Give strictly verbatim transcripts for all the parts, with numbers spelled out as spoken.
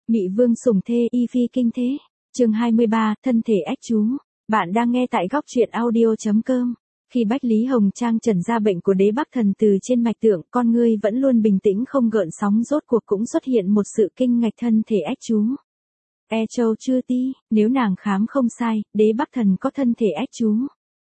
Mị vương sủng thê y phi kinh thế. Chương hai mươi ba, thân thể ách chú. Bạn đang nghe tại góc truyện audio chấm com. Khi Bách Lý Hồng Trang trần ra bệnh của đế bắc thần từ trên mạch tượng, con ngươi vẫn luôn bình tĩnh không gợn sóng, rốt cuộc cũng xuất hiện một sự kinh ngạch thân thể ách chú. E châu chưa ti, nếu nàng khám không sai, đế bắc thần có thân thể ách chú.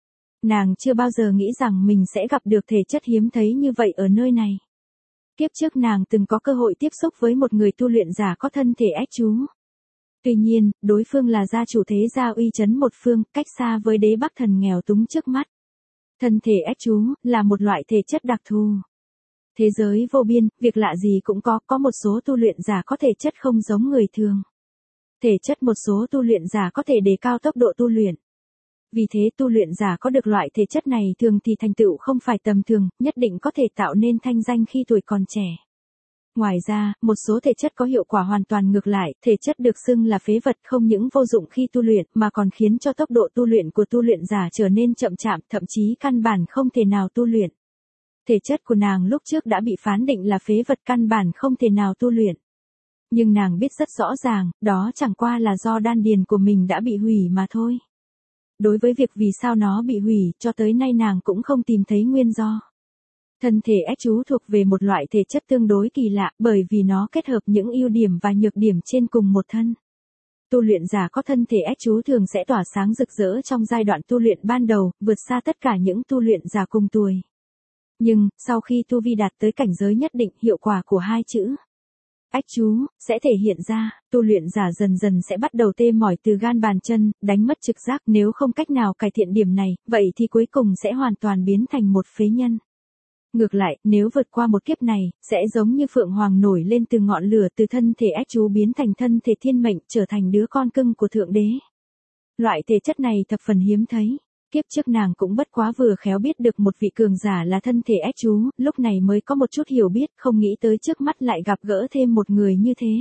Nàng chưa bao giờ nghĩ rằng mình sẽ gặp được thể chất hiếm thấy như vậy ở nơi này. Kiếp trước nàng từng có cơ hội tiếp xúc với một người tu luyện giả có thân thể ách chú. Tuy nhiên, đối phương là gia chủ thế gia uy chấn một phương, cách xa với đế bắc thần nghèo túng trước mắt. Thân thể ách chú là một loại thể chất đặc thù. Thế giới vô biên, việc lạ gì cũng có, có một số tu luyện giả có thể chất không giống người thường. Thể chất một số tu luyện giả có thể đề cao tốc độ tu luyện. Vì thế tu luyện giả có được loại thể chất này thường thì thành tựu không phải tầm thường, nhất định có thể tạo nên thanh danh khi tuổi còn trẻ. Ngoài ra, một số thể chất có hiệu quả hoàn toàn ngược lại, thể chất được xưng là phế vật không những vô dụng khi tu luyện mà còn khiến cho tốc độ tu luyện của tu luyện giả trở nên chậm chạp, thậm chí căn bản không thể nào tu luyện. Thể chất của nàng lúc trước đã bị phán định là phế vật căn bản không thể nào tu luyện. Nhưng nàng biết rất rõ ràng, đó chẳng qua là do đan điền của mình đã bị hủy mà thôi. Đối với việc vì sao nó bị hủy, cho tới nay nàng cũng không tìm thấy nguyên do. Thân thể ách chú thuộc về một loại thể chất tương đối kỳ lạ, bởi vì nó kết hợp những ưu điểm và nhược điểm trên cùng một thân. Tu luyện giả có thân thể ách chú thường sẽ tỏa sáng rực rỡ trong giai đoạn tu luyện ban đầu, vượt xa tất cả những tu luyện giả cùng tuổi. Nhưng, sau khi tu vi đạt tới cảnh giới nhất định, hiệu quả của hai chữ ách chú sẽ thể hiện ra, tu luyện giả dần dần sẽ bắt đầu tê mỏi từ gan bàn chân, đánh mất trực giác, nếu không cách nào cải thiện điểm này, vậy thì cuối cùng sẽ hoàn toàn biến thành một phế nhân. Ngược lại, nếu vượt qua một kiếp này, sẽ giống như phượng hoàng nổi lên từ ngọn lửa, từ thân thể ách chú biến thành thân thể thiên mệnh, trở thành đứa con cưng của thượng đế. Loại thể chất này thập phần hiếm thấy. Kiếp trước nàng cũng bất quá vừa khéo biết được một vị cường giả là thân thể ách chú, lúc này mới có một chút hiểu biết, không nghĩ tới trước mắt lại gặp gỡ thêm một người như thế.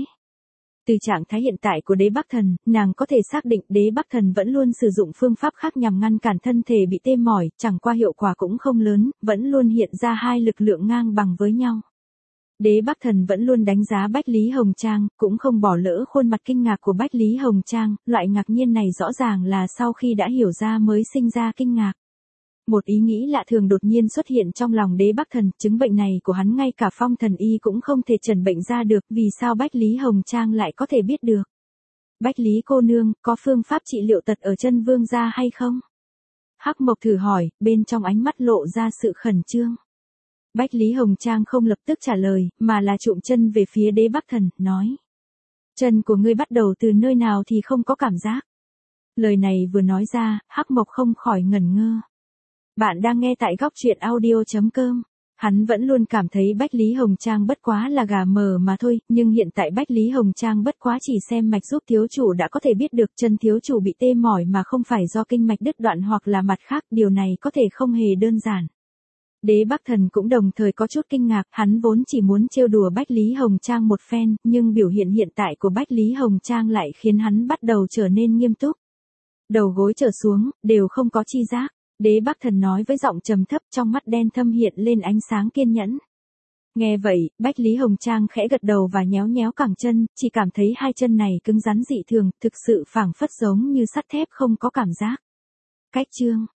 Từ trạng thái hiện tại của đế bắc thần, nàng có thể xác định đế bắc thần vẫn luôn sử dụng phương pháp khác nhằm ngăn cản thân thể bị tê mỏi, chẳng qua hiệu quả cũng không lớn, vẫn luôn hiện ra hai lực lượng ngang bằng với nhau. Đế bắc thần vẫn luôn đánh giá Bách Lý Hồng Trang, cũng không bỏ lỡ khuôn mặt kinh ngạc của Bách Lý Hồng Trang, loại ngạc nhiên này rõ ràng là sau khi đã hiểu ra mới sinh ra kinh ngạc. Một ý nghĩ lạ thường đột nhiên xuất hiện trong lòng đế bắc thần, chứng bệnh này của hắn ngay cả phong thần y cũng không thể chẩn bệnh ra được, vì sao Bách Lý Hồng Trang lại có thể biết được? Bách Lý cô nương, có phương pháp trị liệu tật ở chân vương gia hay không? Hắc Mộc thử hỏi, bên trong ánh mắt lộ ra sự khẩn trương. Bách Lý Hồng Trang không lập tức trả lời, mà là trụm chân về phía đế bắc thần, nói. Chân của ngươi bắt đầu từ nơi nào thì không có cảm giác. Lời này vừa nói ra, Hắc Mộc không khỏi ngẩn ngơ. Bạn đang nghe tại góc truyện audio chấm com. Hắn vẫn luôn cảm thấy Bách Lý Hồng Trang bất quá là gà mờ mà thôi, nhưng hiện tại Bách Lý Hồng Trang bất quá chỉ xem mạch giúp thiếu chủ đã có thể biết được chân thiếu chủ bị tê mỏi mà không phải do kinh mạch đứt đoạn hoặc là mặt khác, điều này có thể không hề đơn giản. Đế bắc thần cũng đồng thời có chút kinh ngạc, hắn vốn chỉ muốn trêu đùa Bách Lý Hồng Trang một phen, nhưng biểu hiện hiện tại của Bách Lý Hồng Trang lại khiến hắn bắt đầu trở nên nghiêm túc. Đầu gối trở xuống, đều không có chi giác. Đế bắc thần nói với giọng trầm thấp, trong mắt đen thâm hiện lên ánh sáng kiên nhẫn. Nghe vậy, Bách Lý Hồng Trang khẽ gật đầu và nhéo nhéo cẳng chân, chỉ cảm thấy hai chân này cứng rắn dị thường, thực sự phảng phất giống như sắt thép không có cảm giác. Cách chương,